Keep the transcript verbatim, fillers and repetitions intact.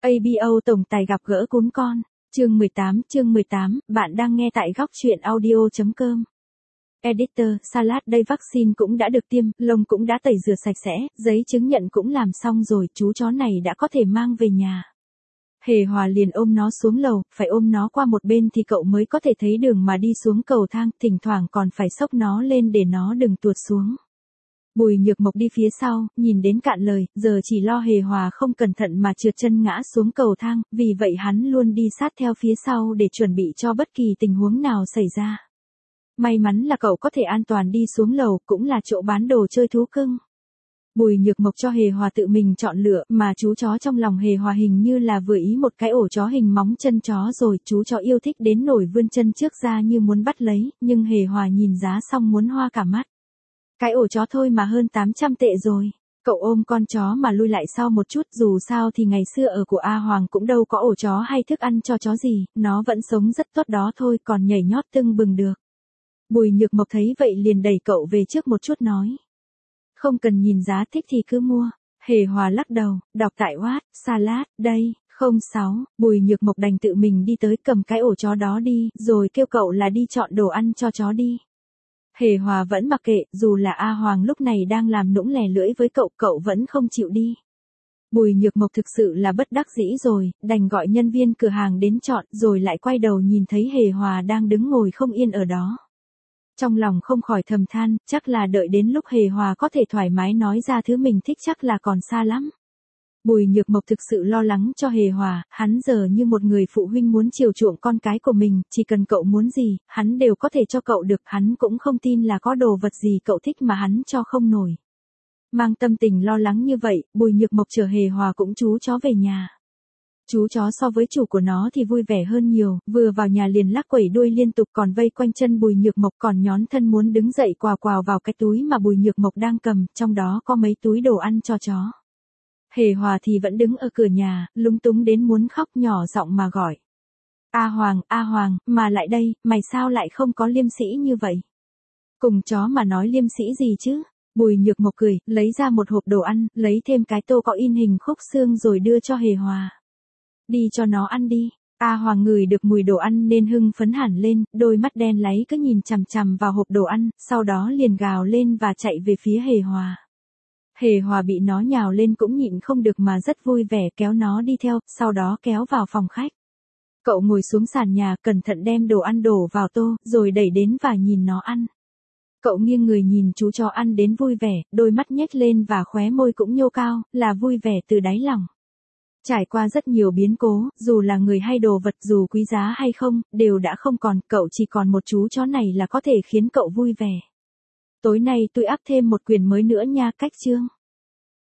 a bê o tổng tài gặp gỡ cún con. Chương mười tám, chương mười tám, bạn đang nghe tại góc truyện audio chấm com. Editor, Salad đây vaccine cũng đã được tiêm, lông cũng đã tẩy rửa sạch sẽ, giấy chứng nhận cũng làm xong rồi, chú chó này đã có thể mang về nhà. Hề Hòa liền ôm nó xuống lầu, phải ôm nó qua một bên thì cậu mới có thể thấy đường mà đi xuống cầu thang, thỉnh thoảng còn phải xốc nó lên để nó đừng tuột xuống. Bùi Nhược Mộc đi phía sau, nhìn đến cạn lời, giờ chỉ lo Hề Hòa không cẩn thận mà trượt chân ngã xuống cầu thang, vì vậy hắn luôn đi sát theo phía sau để chuẩn bị cho bất kỳ tình huống nào xảy ra. May mắn là cậu có thể an toàn đi xuống lầu, cũng là chỗ bán đồ chơi thú cưng. Bùi Nhược Mộc cho Hề Hòa tự mình chọn lựa, mà chú chó trong lòng Hề Hòa hình như là vừa ý một cái ổ chó hình móng chân chó rồi, chú chó yêu thích đến nổi vươn chân trước ra như muốn bắt lấy, nhưng Hề Hòa nhìn giá xong muốn hoa cả mắt. Cái ổ chó thôi mà hơn tám trăm tệ rồi. Cậu ôm con chó mà lui lại sau một chút, dù sao thì ngày xưa ở của A Hoàng cũng đâu có ổ chó hay thức ăn cho chó gì, nó vẫn sống rất tốt đó thôi, còn nhảy nhót tưng bừng được. Bùi Nhược Mộc thấy vậy liền đẩy cậu về trước một chút nói. Không cần nhìn giá, thích thì cứ mua. Hề Hòa lắc đầu, đọc tại What, Salad, đây, không sáu, Bùi Nhược Mộc đành tự mình đi tới cầm cái ổ chó đó đi, rồi kêu cậu là đi chọn đồ ăn cho chó đi. Hề Hòa vẫn mặc kệ, dù là A Hoàng lúc này đang làm nũng lè lưỡi với cậu, cậu vẫn không chịu đi. Bùi Nhược Mộc thực sự là bất đắc dĩ rồi, đành gọi nhân viên cửa hàng đến chọn, rồi lại quay đầu nhìn thấy Hề Hòa đang đứng ngồi không yên ở đó. Trong lòng không khỏi thầm than, chắc là đợi đến lúc Hề Hòa có thể thoải mái nói ra thứ mình thích chắc là còn xa lắm. Bùi Nhược Mộc thực sự lo lắng cho Hề Hòa, hắn giờ như một người phụ huynh muốn chiều chuộng con cái của mình, chỉ cần cậu muốn gì, hắn đều có thể cho cậu được, hắn cũng không tin là có đồ vật gì cậu thích mà hắn cho không nổi. Mang tâm tình lo lắng như vậy, Bùi Nhược Mộc chở Hề Hòa cũng chú chó về nhà. Chú chó so với chủ của nó thì vui vẻ hơn nhiều, vừa vào nhà liền lắc quẩy đuôi liên tục còn vây quanh chân Bùi Nhược Mộc còn nhón thân muốn đứng dậy quào quào vào cái túi mà Bùi Nhược Mộc đang cầm, trong đó có mấy túi đồ ăn cho chó. Hề Hòa thì vẫn đứng ở cửa nhà, lúng túng đến muốn khóc, nhỏ giọng mà gọi. A Hoàng, A Hoàng, mà lại đây, mày sao lại không có liêm sĩ như vậy? Cùng chó mà nói liêm sĩ gì chứ? Bùi Nhược Mộc cười, lấy ra một hộp đồ ăn, lấy thêm cái tô có in hình khúc xương rồi đưa cho Hề Hòa. Đi cho nó ăn đi. A Hoàng ngửi được mùi đồ ăn nên hưng phấn hẳn lên, đôi mắt đen láy cứ nhìn chằm chằm vào hộp đồ ăn, sau đó liền gào lên và chạy về phía Hề Hòa. Hề Hòa bị nó nhào lên cũng nhịn không được mà rất vui vẻ kéo nó đi theo, sau đó kéo vào phòng khách. Cậu ngồi xuống sàn nhà cẩn thận đem đồ ăn đổ vào tô, rồi đẩy đến và nhìn nó ăn. Cậu nghiêng người nhìn chú chó ăn đến vui vẻ, đôi mắt nhếch lên và khóe môi cũng nhô cao, là vui vẻ từ đáy lòng. Trải qua rất nhiều biến cố, dù là người hay đồ vật, dù quý giá hay không, đều đã không còn, cậu chỉ còn một chú chó này là có thể khiến cậu vui vẻ. Tối nay tôi up thêm một quyển mới nữa nha, cách chương.